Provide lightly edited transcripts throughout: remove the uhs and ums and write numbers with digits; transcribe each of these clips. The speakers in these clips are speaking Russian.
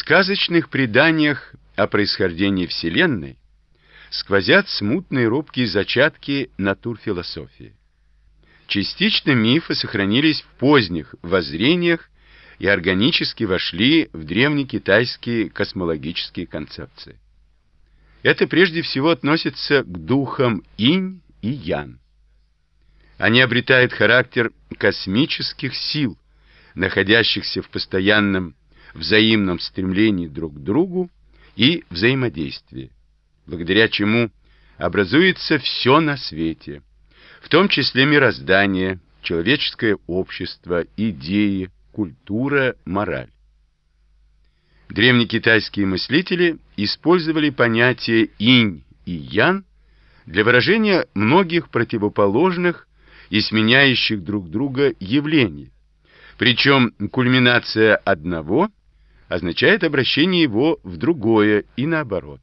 сказочных преданиях о происхождении Вселенной сквозят смутные робкие зачатки натурфилософии. Частично мифы сохранились в поздних воззрениях и органически вошли в древнекитайские космологические концепции. Это прежде всего относится к духам инь и ян. Они обретают характер космических сил, находящихся в постоянном взаимном стремлении друг к другу и взаимодействии, благодаря чему образуется все на свете, в том числе мироздание, человеческое общество, идеи, культура, мораль. Древнекитайские мыслители использовали понятие инь и ян для выражения многих противоположных и сменяющих друг друга явлений, причем кульминация одного означает обращение его в другое и наоборот.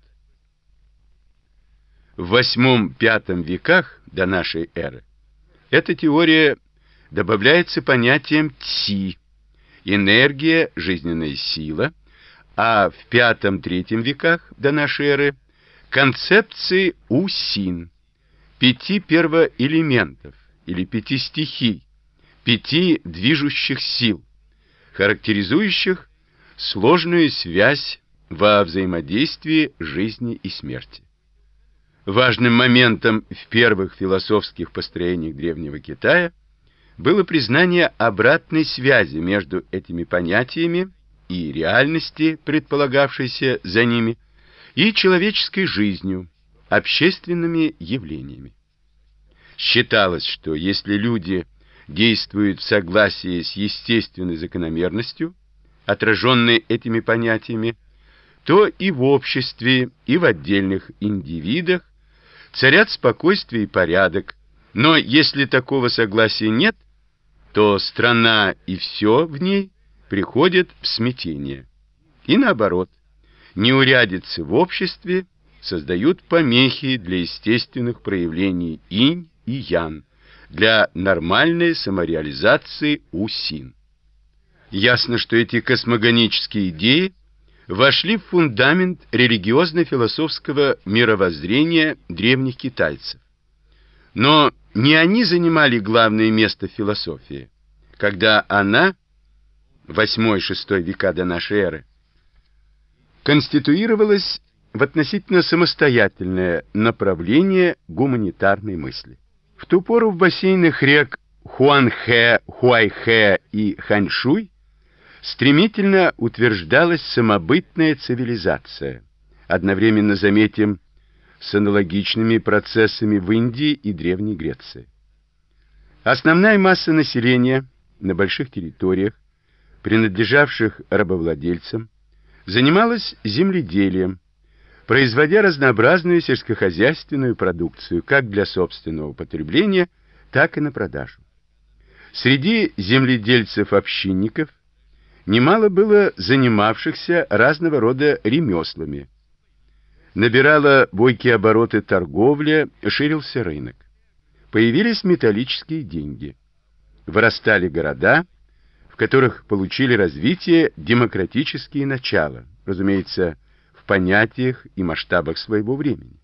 В VIII-V веках до нашей эры эта теория добавляется понятием ци, энергия, жизненная сила, а в V-III веках до нашей эры концепции усин, 5 первоэлементов или 5 стихий, 5 движущих сил, характеризующих сложную связь во взаимодействии жизни и смерти. Важным моментом в первых философских построениях Древнего Китая было признание обратной связи между этими понятиями и реальности, предполагавшейся за ними, и человеческой жизнью, общественными явлениями. Считалось, что если люди действуют в согласии с естественной закономерностью, отраженной этими понятиями, то и в обществе, и в отдельных индивидах царят спокойствие и порядок, но если такого согласия нет, то страна и все в ней приходят в смятение. И наоборот, неурядицы в обществе создают помехи для естественных проявлений инь и ян, для нормальной самореализации усин. Ясно, что эти космогонические идеи вошли в фундамент религиозно-философского мировоззрения древних китайцев. Но не они занимали главное место в философии, когда она, VIII-VI века до нашей эры, конституировалась в относительно самостоятельное направление гуманитарной мысли. В ту пору в бассейнах рек Хуанхэ, Хуайхэ и Ханьшуй стремительно утверждалась самобытная цивилизация, одновременно заметим с аналогичными процессами в Индии и Древней Греции. Основная масса населения на больших территориях, принадлежавших рабовладельцам, занималась земледелием, производя разнообразную сельскохозяйственную продукцию как для собственного потребления, так и на продажу. Среди земледельцев-общинников немало было занимавшихся разного рода ремеслами. Набирала бойкие обороты торговля, ширился рынок. Появились металлические деньги. Вырастали города, в которых получили развитие демократические начала, разумеется, в понятиях и масштабах своего времени.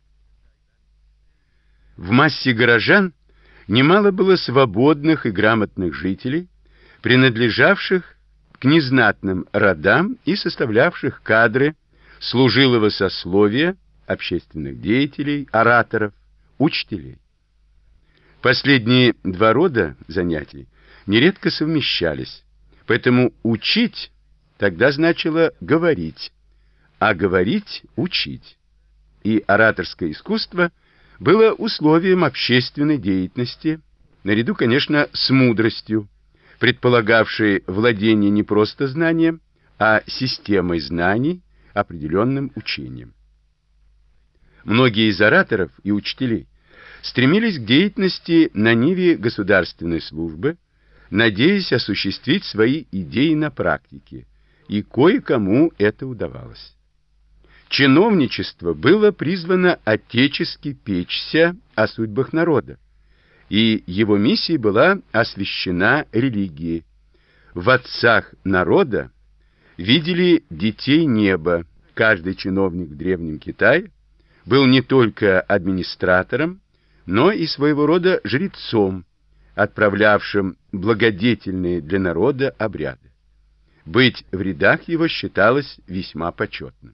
В массе горожан немало было свободных и грамотных жителей, принадлежавших к незнатным родам и составлявших кадры служилого сословия, общественных деятелей, ораторов, учителей. Последние два рода занятий нередко совмещались, поэтому учить тогда значило говорить, а говорить — учить. И ораторское искусство было условием общественной деятельности, наряду, конечно, с мудростью, предполагавшей владение не просто знанием, а системой знаний, определенным учением. Многие из ораторов и учителей стремились к деятельности на ниве государственной службы, надеясь осуществить свои идеи на практике, и кое-кому это удавалось. Чиновничество было призвано отечески печься о судьбах народа, и его миссия была освящена религией. В отцах народа видели детей неба. Каждый чиновник в Древнем Китае был не только администратором, но и своего рода жрецом, отправлявшим благодетельные для народа обряды. Быть в рядах его считалось весьма почетным.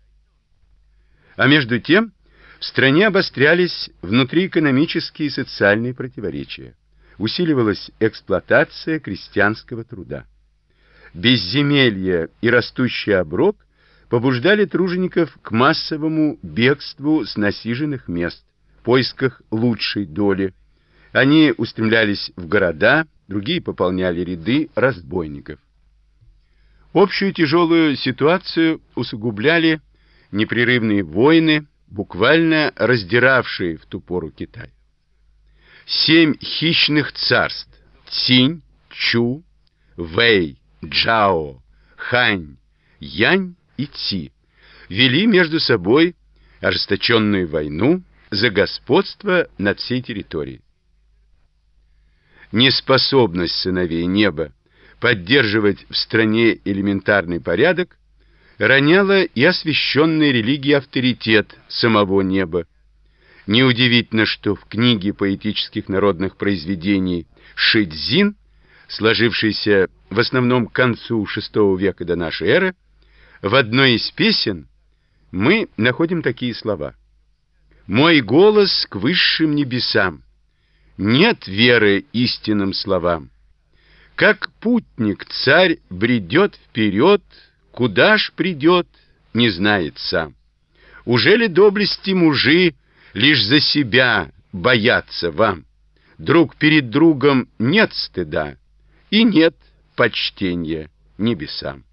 А между тем в стране обострялись внутриэкономические и социальные противоречия. Усиливалась эксплуатация крестьянского труда. Безземелье и растущий оброк побуждали тружеников к массовому бегству с насиженных мест в поисках лучшей доли. Они устремлялись в города, другие пополняли ряды разбойников. Общую тяжелую ситуацию усугубляли непрерывные войны, буквально раздиравшие в ту пору Китай. 7 хищных царств – Цинь, Чу, Вэй, Джао, Хань, Янь и Ци – вели между собой ожесточенную войну за господство над всей территорией. Неспособность сыновей неба поддерживать в стране элементарный порядок роняла и освященный религией авторитет самого неба. Неудивительно, что в книге поэтических народных произведений Ши-Цзин, сложившейся в основном к концу VI века до нашей эры, в одной из песен мы находим такие слова: «Мой голос к высшим небесам, нет веры истинным словам. Как путник царь бредет вперед, куда ж придет, не знает сам. Ужели доблести мужи лишь за себя боятся вам? Друг перед другом нет стыда, и нет почтения небесам».